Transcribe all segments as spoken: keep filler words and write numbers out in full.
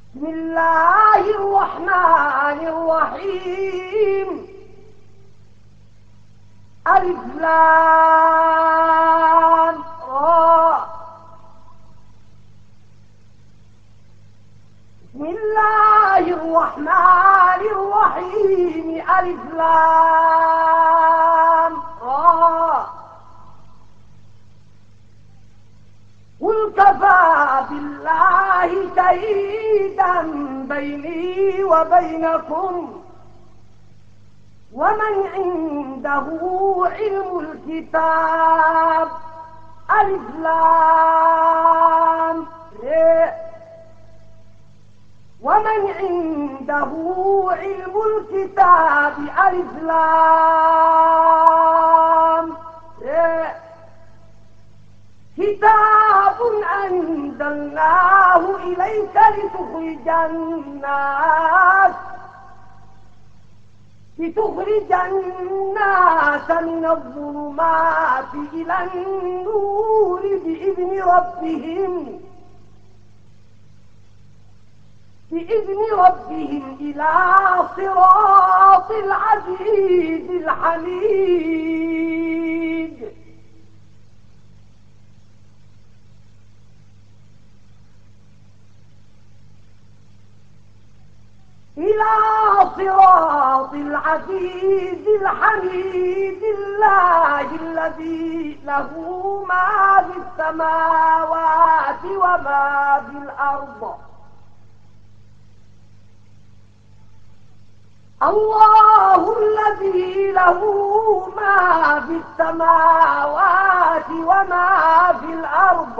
بسم الله الرحمن الرحيم. ألف لام را. بسم الله الرحمن الرحيم. ألف لام را. قل كفى بالله شهيدا بيني وبينكم ومن عنده علم الكتاب. ألف لام ر. ومن عنده علم الكتاب. ألف لام ر. كتاب أنزلناه إليك لتخرج الناس لتخرج الناس من الظلمات إلى النور بإذن ربهم بإذن ربهم إلى صراط العزيز الحميد. إلى صراط العزيز الحميد الله الذي له ما في السماوات وما في الأرض. الله الذي له ما في السماوات وما في الأرض.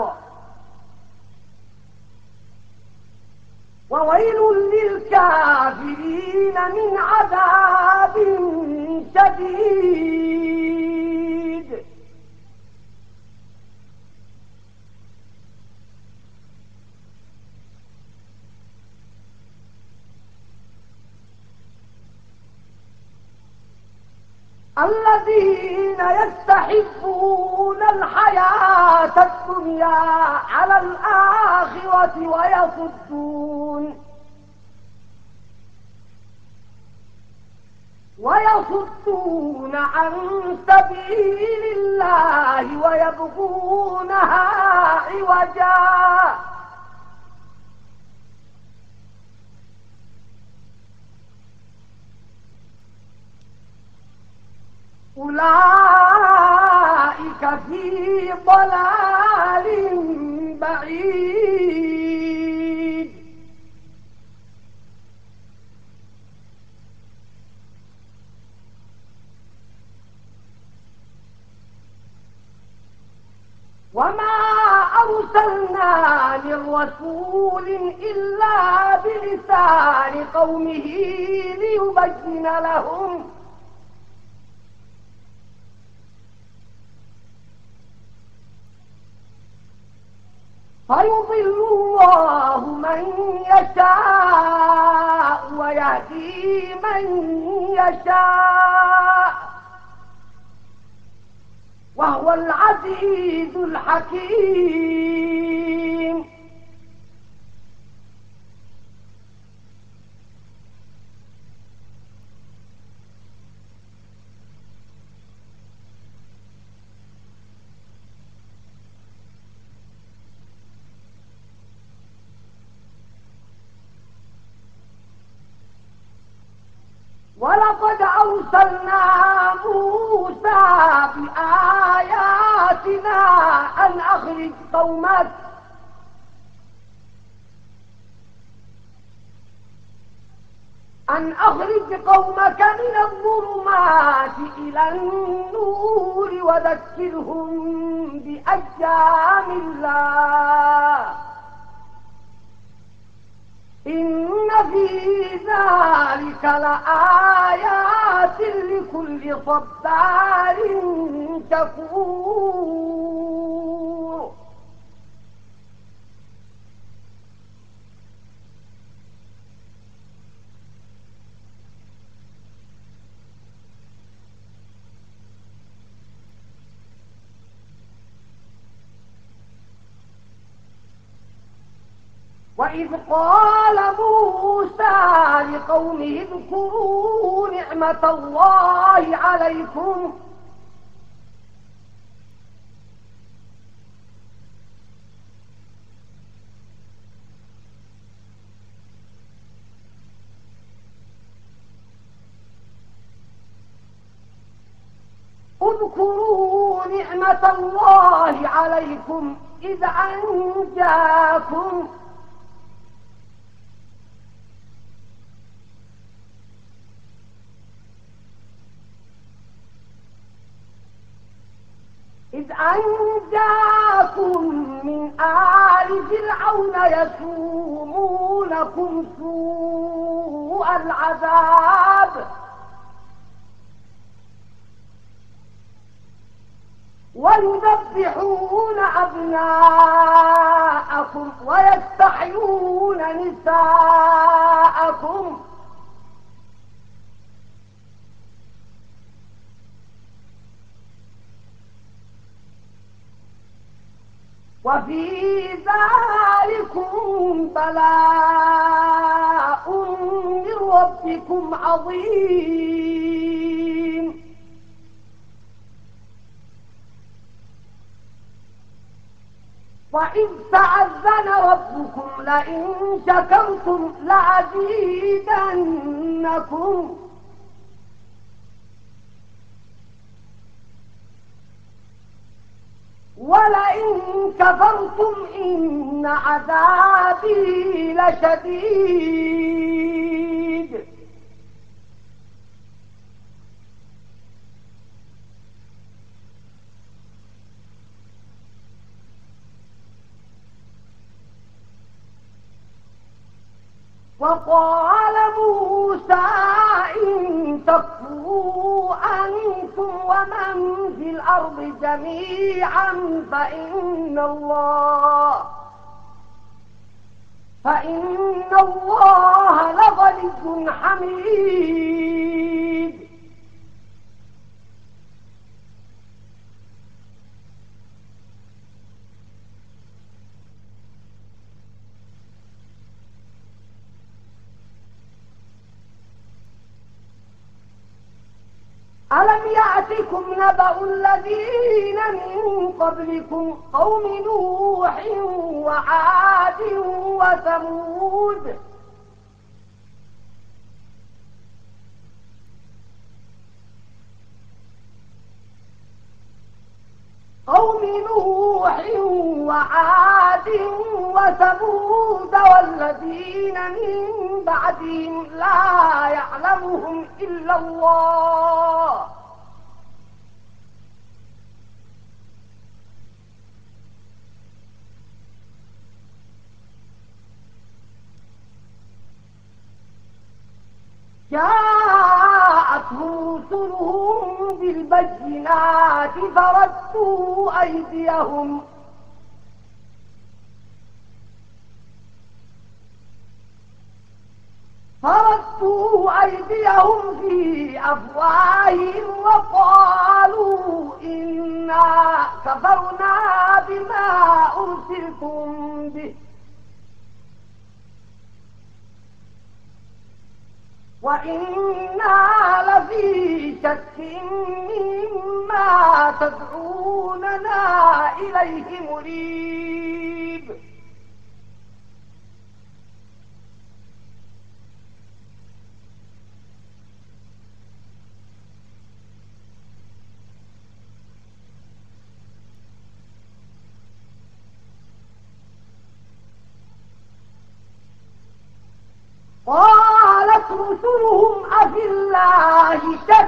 وويل للكافرين من عذاب شديد. الذين يستحبون الحياة الدنيا على الآخرة ويصدون ويصدون عن سبيل الله ويبغونها عوجا. أولئك في ضلال بعيد. وما أرسلنا من رسول إلا بلسان قومه ليبين لهم فيضل الله من يشاء ويهدي من يشاء وهو العزيز الحكيم. ولقد أرسلنا موسى بآياتنا أن أخرج قومك أن أخرج قومك من الظلمات إلى النور وذكرهم بأيام الله إن في ذلك لآيات لكل صبار شكور. وإذ قال موسى لقومه اذكروا نعمة الله عليكم اذكروا نعمة الله عليكم إذ أنجاكم إذ أنجاكم من آل فرعون يسومونكم سوء العذاب ويذبحون أبناءكم ويستحيون نساءكم وفي ذلكم بلاء من ربكم عظيم وإذ تأذن ربكم لئن شكرتم لأزيدنكم ولئن كفرتم إن عذابي لشديد وقال موسى إن تكفروا أنتم ومن في الأرض جميعا فإن الله فإن الله لغني حميد ألم يأتكم نبأ الذين من قبلكم قوم نوح وعاد وثمود قوم نوح وعاد وثمود والذين من بعدهم لا يعلمهم إلا الله جاءتهم رسلهم بالبينات فردوا أيديهم فردوا أيديهم في أفواههم وقالوا إنا كفرنا بما أرسلتم به وإنا لفي شك مما تدعوننا إليه مريب قالت رسلهم أفي الله شك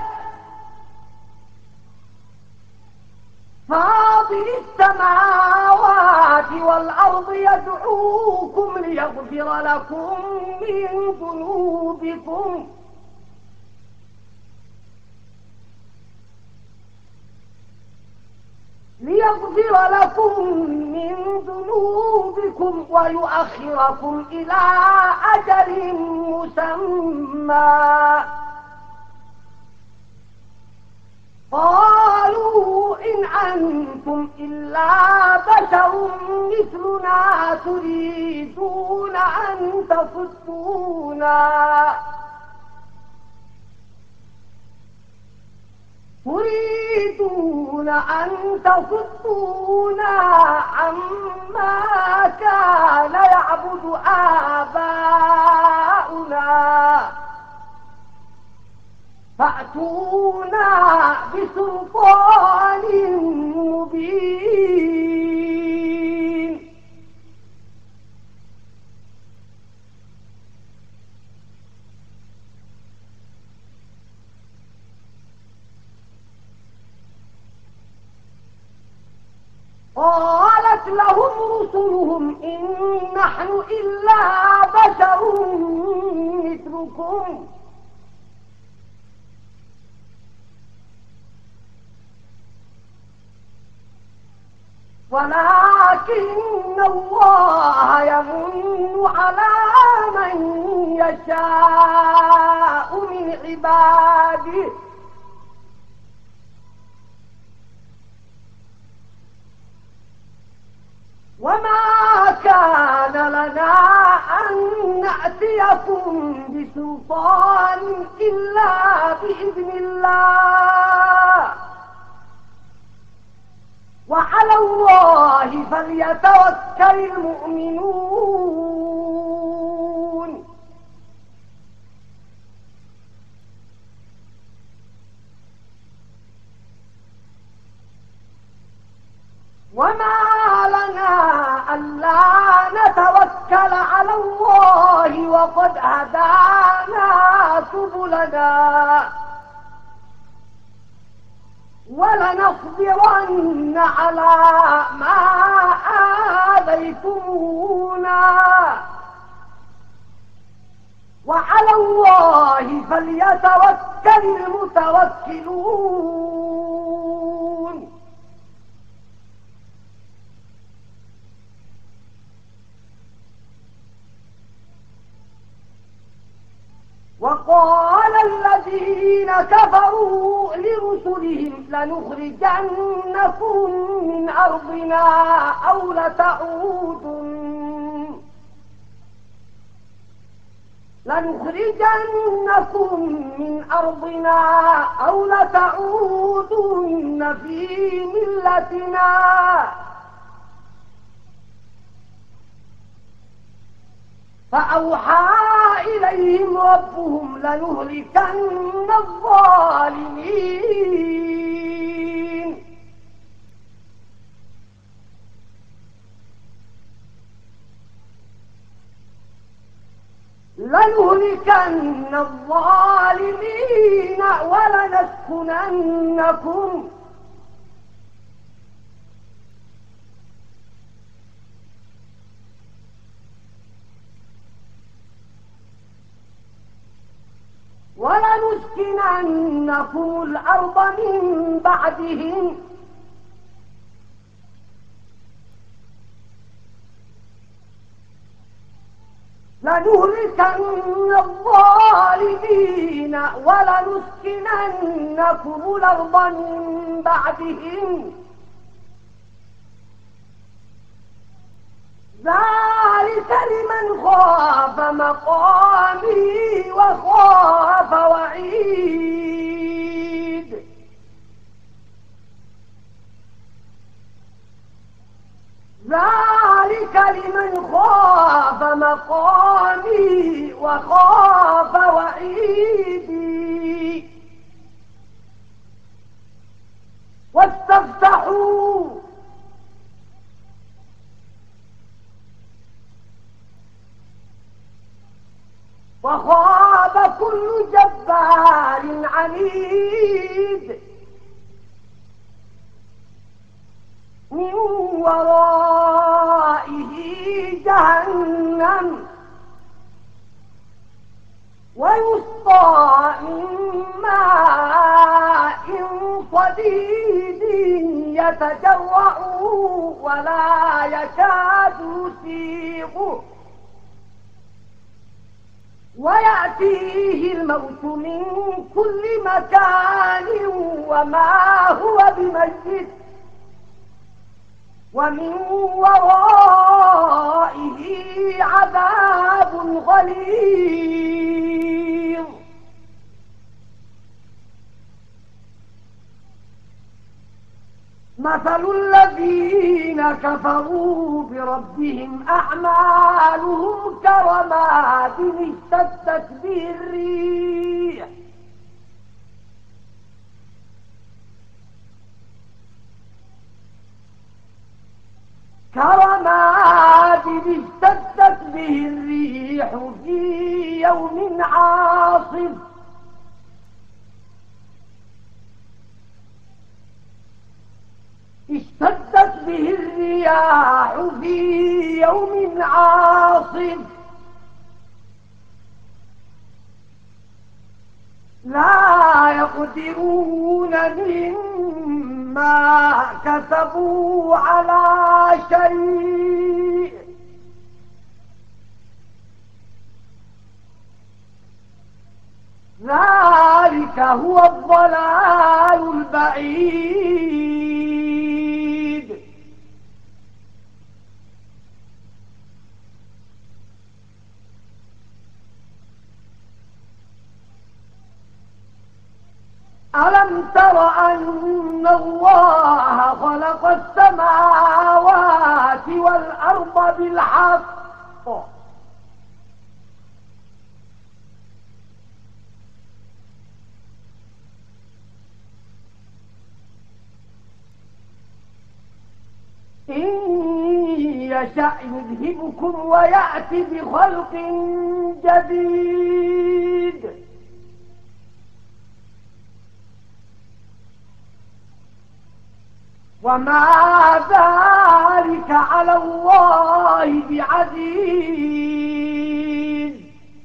فاطر السماوات والأرض يدعوكم ليغفر لكم من ذنوبكم ليغفر لكم من ذنوبكم ويؤخركم إلى أجل مسمى قالوا إن أنتم إلا بشر مثلنا تريدون أن تصدونا تريدون أن تصدونا عما كان يعبد آباؤنا فأتونا بسلطان مبين. قالت لهم رسلهم إن نحن إلا بشر مثلكم ولكن الله يمن على من يشاء من عباده وما كان لنا أن نأتيكم بسلطان إلا بإذن الله وعلى الله فليتوكل المؤمنون. وما لنا ألا نتوكل على الله وقد هدانا سبلنا ولنصبرن على ما آذيتمونا وعلى الله فليتوكل المتوكلون. وقال الذين كفروا لرسلهم لنخرجنكم من أرضنا أو لتعودن لنخرجنكم من أرضنا أو لتعودن في ملتنا فأوحى إليهم ربهم لنهلكن الظالمين لنهلكن الظالمين ولنسكننكم ولنسكننكم الأرض من بعدهم لنهلكن الظالمين ولنسكننكم الأرض من بعدهم ذلك لمن خاف مقامي وخاف وعيد. ذلك لمن خاف مقامي وخاف وعيدي. واستفتحوا وخاب كل جبار عنيد من ورائه جهنم ويسقى من ماء صديد يتجرع ولا يكاد يسيغه ويأتيه الموت من كل مكان وما هو بميت ومن ورائه عذاب غليظ. مثل الذين كفروا بربهم أعمالهم كرماد اشتدت به الريح كرماد اشتدت به الريح في يوم عاصف اشتدت به الرياح في يوم عاصف لا يقدرون مما كسبوا على شيء ذلك هو الضلال البعيد. ألم تر أن الله خلق السماوات والأرض بالحق إن يشأ يذهبكم ويأتي بخلق جديد وما ذلك على الله بعزيز.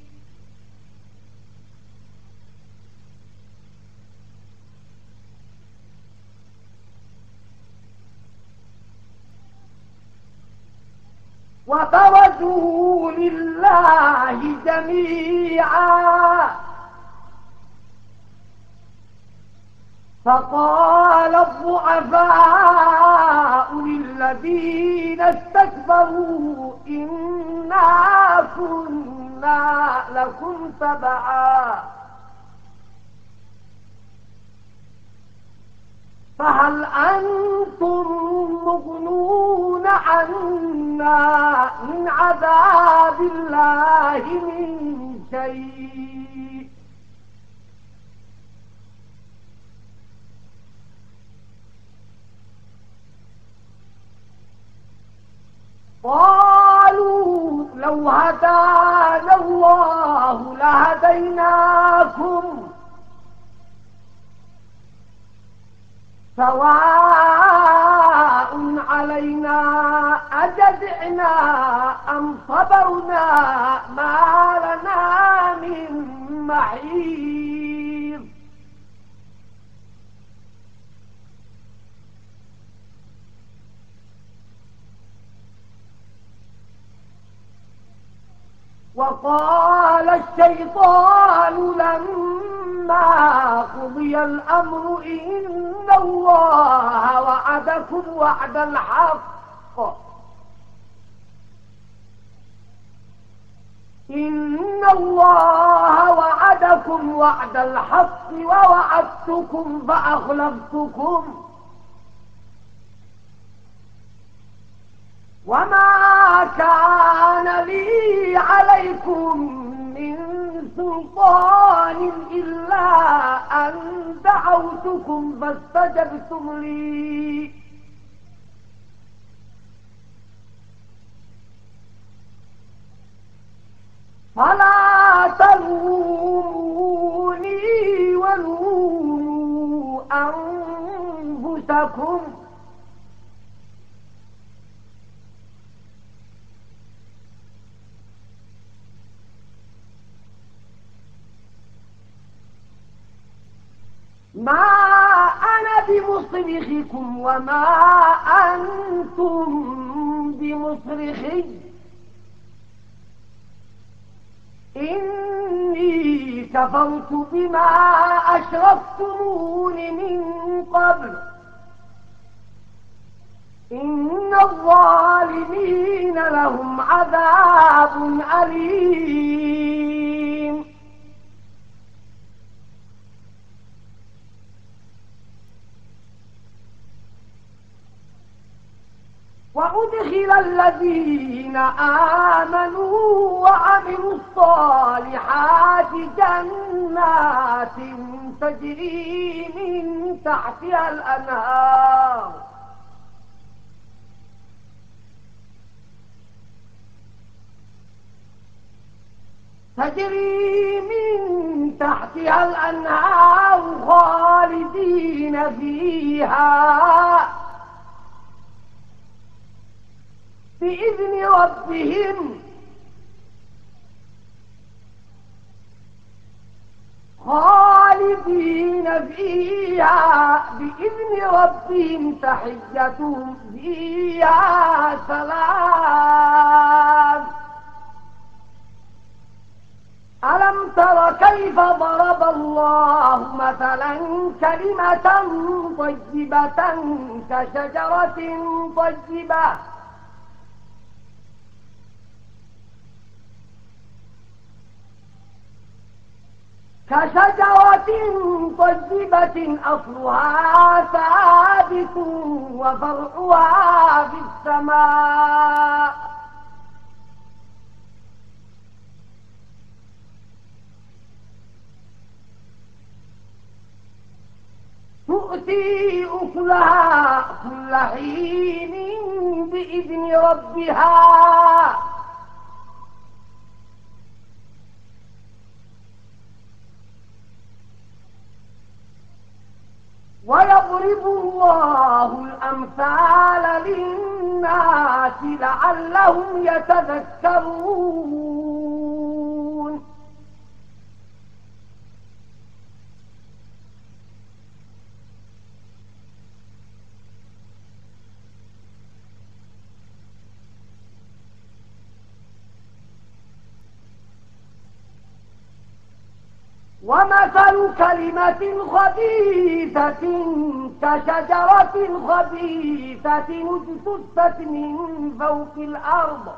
وبرزوا لله جميعا فقال الضعفاء للذين استكبروا إنا كنا لكم تبعا فهل أنتم مغنون عنا من عذاب الله من شيء قالوا لو هدانا الله لهديناكم سواء علينا أجزعنا أم صبرنا ما لنا من محيص. وقال الشيطان لما قضي الأمر إن الله وعدكم وعد الحق إن الله وعدكم وعد الحق ووعدتكم فأخلفتكم وما كان لي عليكم من سلطان إلا أن دعوتكم فاستجبتم لي فلا تلوموني ولوموا أنفسكم ما أنا بمصرخكم وما أنتم بمصرخي إن كفرت بما أشرفتمون من قبل إن الظالمين لهم عذاب أليم وأدخل الذين آمنوا وعملوا الصالحات جنات تجري من تحتها الأنهار تجري من تحتها الأنهار خالدين فيها بإذن ربهم خالدين فيها بإذن ربهم تحيتهم فيها سلام ألم تر كيف ضرب الله مثلا كلمة طيبة كشجرة طيبة كشجرة طيبة أصلها ثابت وفرعها في السماء تؤتي أكلها كل حين بإذن ربها ويضرب الله الأمثال للناس لعلهم يتذكرون ومثل كلمة خبيثة كشجرة خبيثة اجتثت من فوق الأرض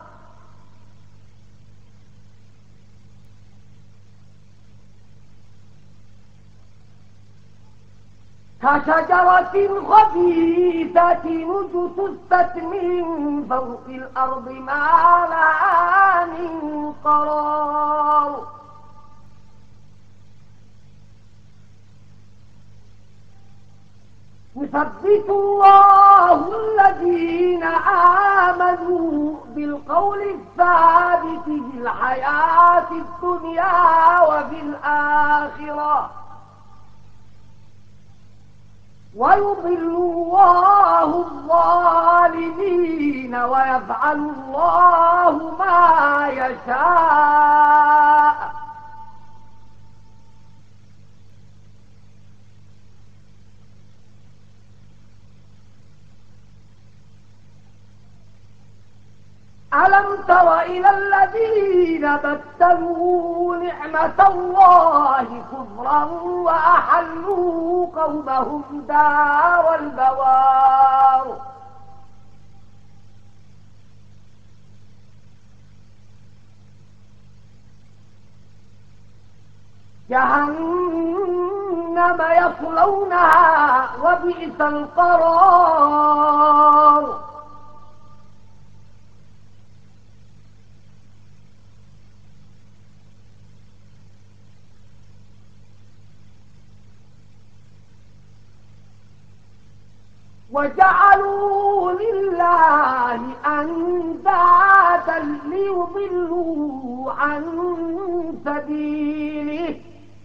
كشجرة خبيثة اجتثت من فوق الأرض ما لها من قرار يثبت الله الذين آمنوا بالقول الثابت في الحياة الدنيا وفي الآخرة ويضل الله الظالمين ويفعل الله ما يشاء ألم تر إلى الذين بدلوا نعمة الله كفرا وأحلوا قومهم دار البوار جهنم يصلونها وبئس القرار وجعلوا لله أندادا ليضلوا عن سبيله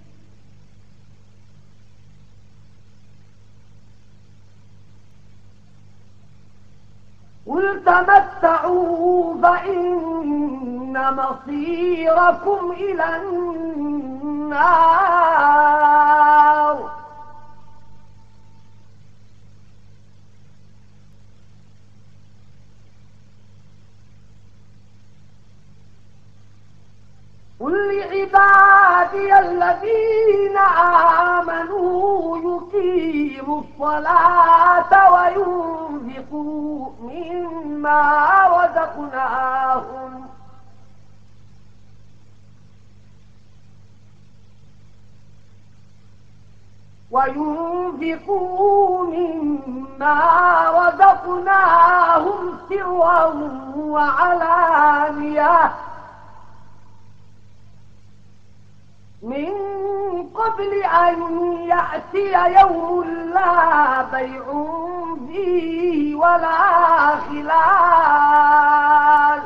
قل تمتعوا فإن مصيركم إلى النار قل لعبادي عبادي الذين آمنوا يقيموا الصلاة وينفقوا مما رزقناهم وينفقوا مما رزقناهم سرا وعلانية من قبل أن يأتي يوم لا بيع فيه ولا خلال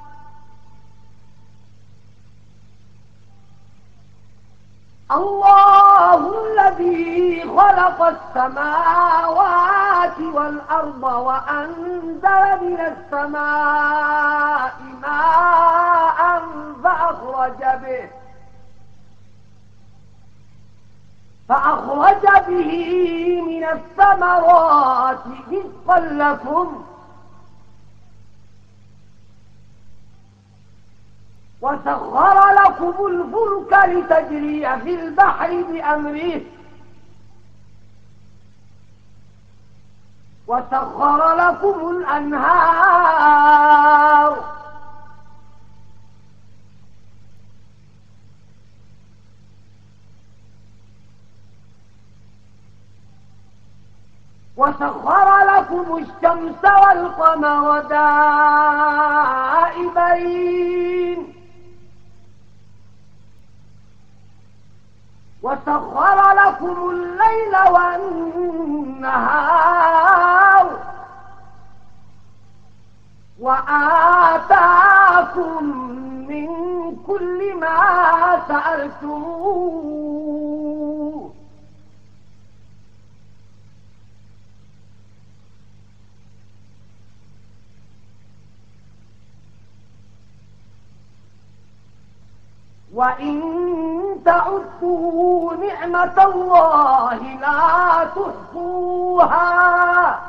الله الذي خلق السماوات والأرض وأنزل من السماء ماء فأخرج به فأخرج به من الثمرات رزقا لكم وسخر لكم الفلك لتجري في البحر بأمره وسخر لكم الأنهار وسخر لكم الشمس والقمر دائبين وسخر لكم الليل والنهار وآتاكم من كل ما سألتموه وإن تعدوا نعمة الله لا تحصوها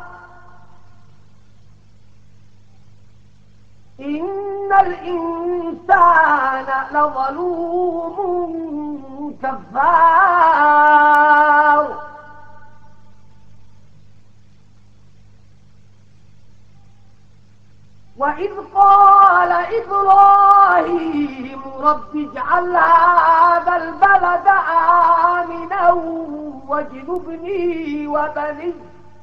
إن الإنسان لظلوم كفار وإذ قال إبراهيم رب اجعل هذا البلد آمنا واجنبني وبني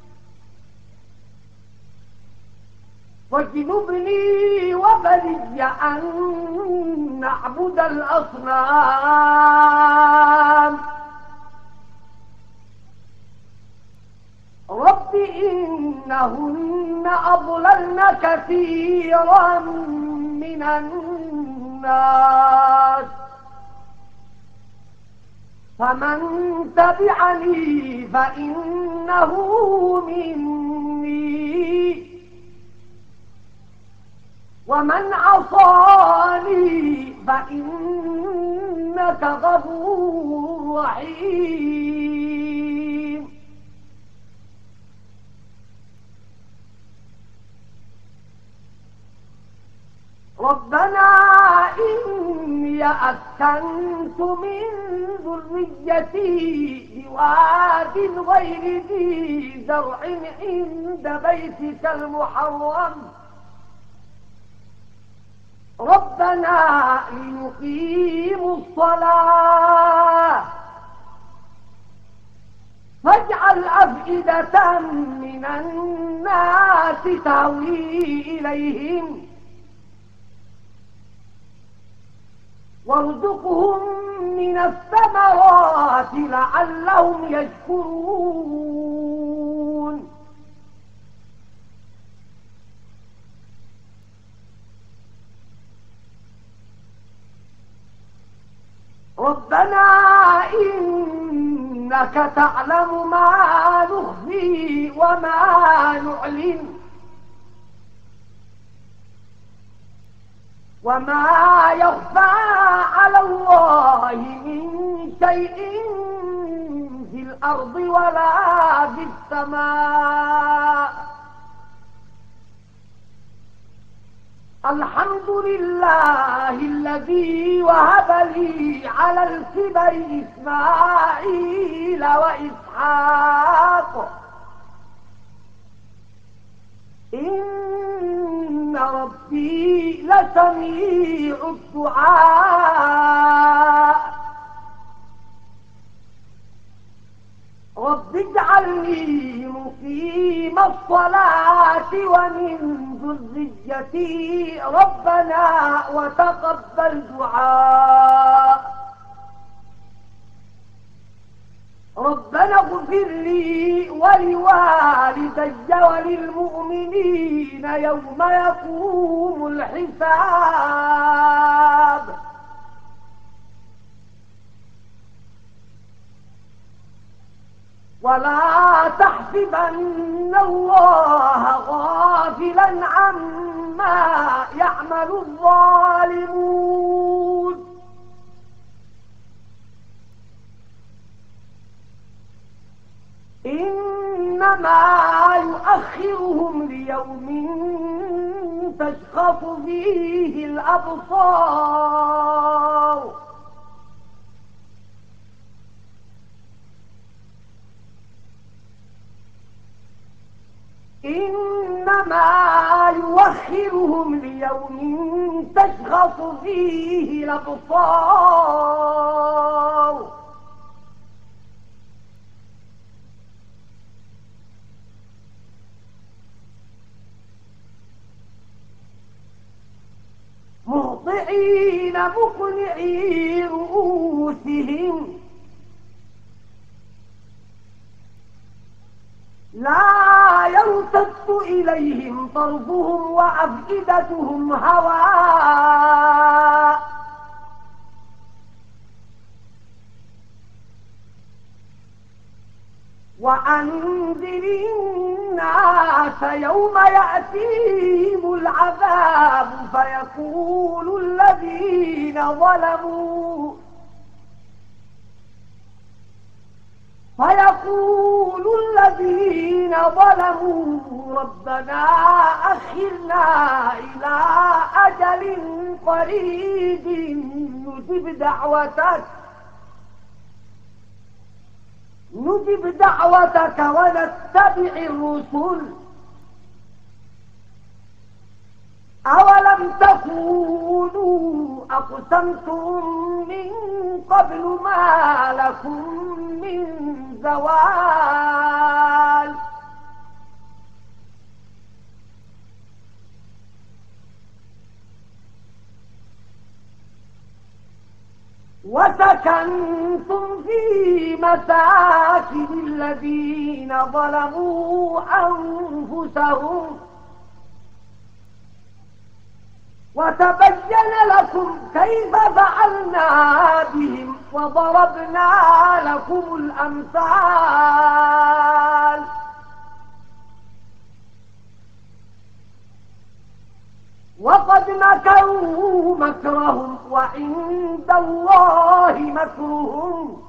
واجنبني وبني أن نعبد الأصنام رب إنهن أضللن كثيرا من الناس فمن تبعني فإنه مني ومن عصاني فإنك غفور رحيم ربنا إني أسكنت من ذريتي بواد غير ذي زرع عند بيتك المحرم ربنا ليقيموا الصلاة فاجعل أفئدة من الناس تهوي إليهم وارزقهم من الثمرات لعلهم يشكرون ربنا إنك تعلم ما نخفي وما نعلن وما يخفى على الله من شيء في الأرض ولا في السماء الحمد لله الذي وهب لي على الكبر إسماعيل وإسحاق إن ربي لسميع الدعاء رب اجعلني مقيم الصلاة ومن ذريتي ربنا وتقبل دعاء ربنا اغفر لي ولوالدي وللمؤمنين يوم يقوم الحساب ولا تحسبن الله غافلا عما يعمل الظالمون إنما يؤخرهم ليوم تشخص فيه الأبصار إنما يوخرهم ليوم تشخص فيه الأبصار مهطعين مقنعي رؤوسهم لا يرتد إليهم طرفهم وأفئدتهم هواء وأنذر الناس يوم يأتيهم العذاب فيقول الذين ظلموا فيقول الذين ظلموا ربنا أخرنا إلى أجل قريب نجب دعوتك نجب دعوتك ونتبع الرسل أولم تكونوا أقسمتم من قبل ما لكم من زوال وسكنتم في مساكن الذين ظلموا أنفسهم وتبين لكم كيف فعلنا بهم وضربنا لكم الأمثال وقد مكروا مكرهم وعند الله مكرهم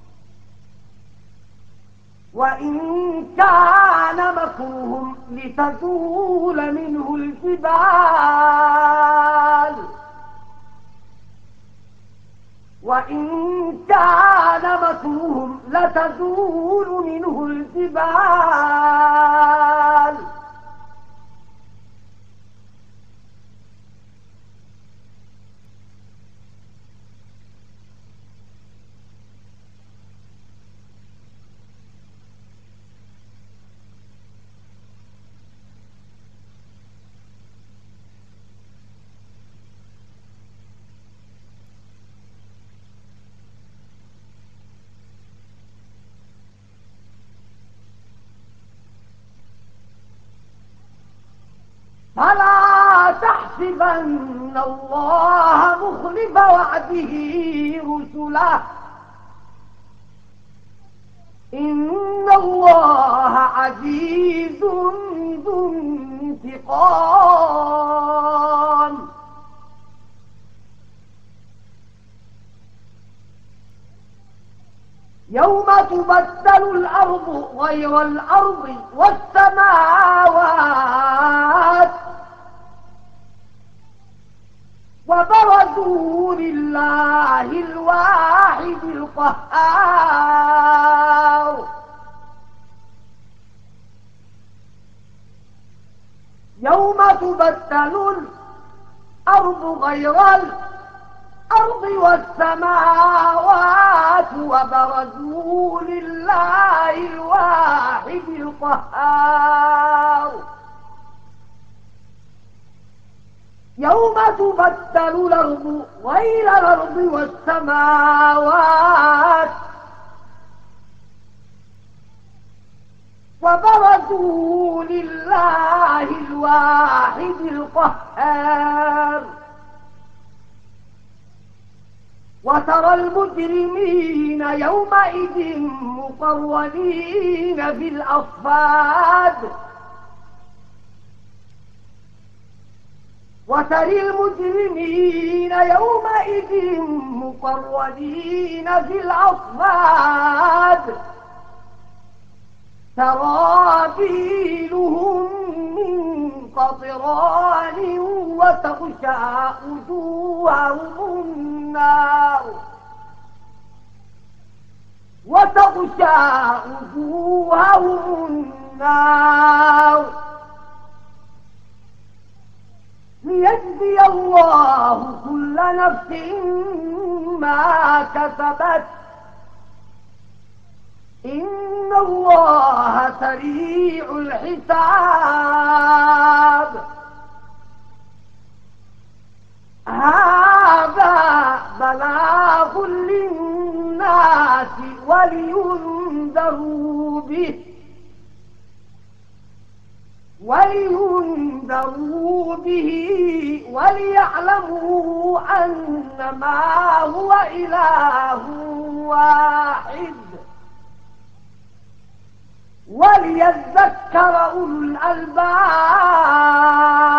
وإن كان مكرهم لتزول منه الجبال وإن كان مكرهم لتزول منه الجبال فلا تحسبن الله مخلف وعده رسله إن الله عزيز ذو انتقام يوم تبدل الأرض غير الأرض والسماوات وبرزوا لله الواحد القهار يوم تبدل الأرض غير الأرض والسماوات وبرزوا لله الواحد القهار يوم تبدل الأرض غير الأرض والسماوات وبرزوا لله الواحد القهار وترى المجرمين يومئذ مقرنين في الأصفاد وترى المجرمين يومئذ مقرنين في الأصفاد سرابيلهم من قطران وتغشى وجوههم النار وتغشى وجوههم النار ليجزي الله كل نفس ما كسبت إن الله سريع الحساب هذا بلاغ للناس ولينذروا به ولينذروا به وليعلموا أنما هو إله واحد وليذكر أولو الألباب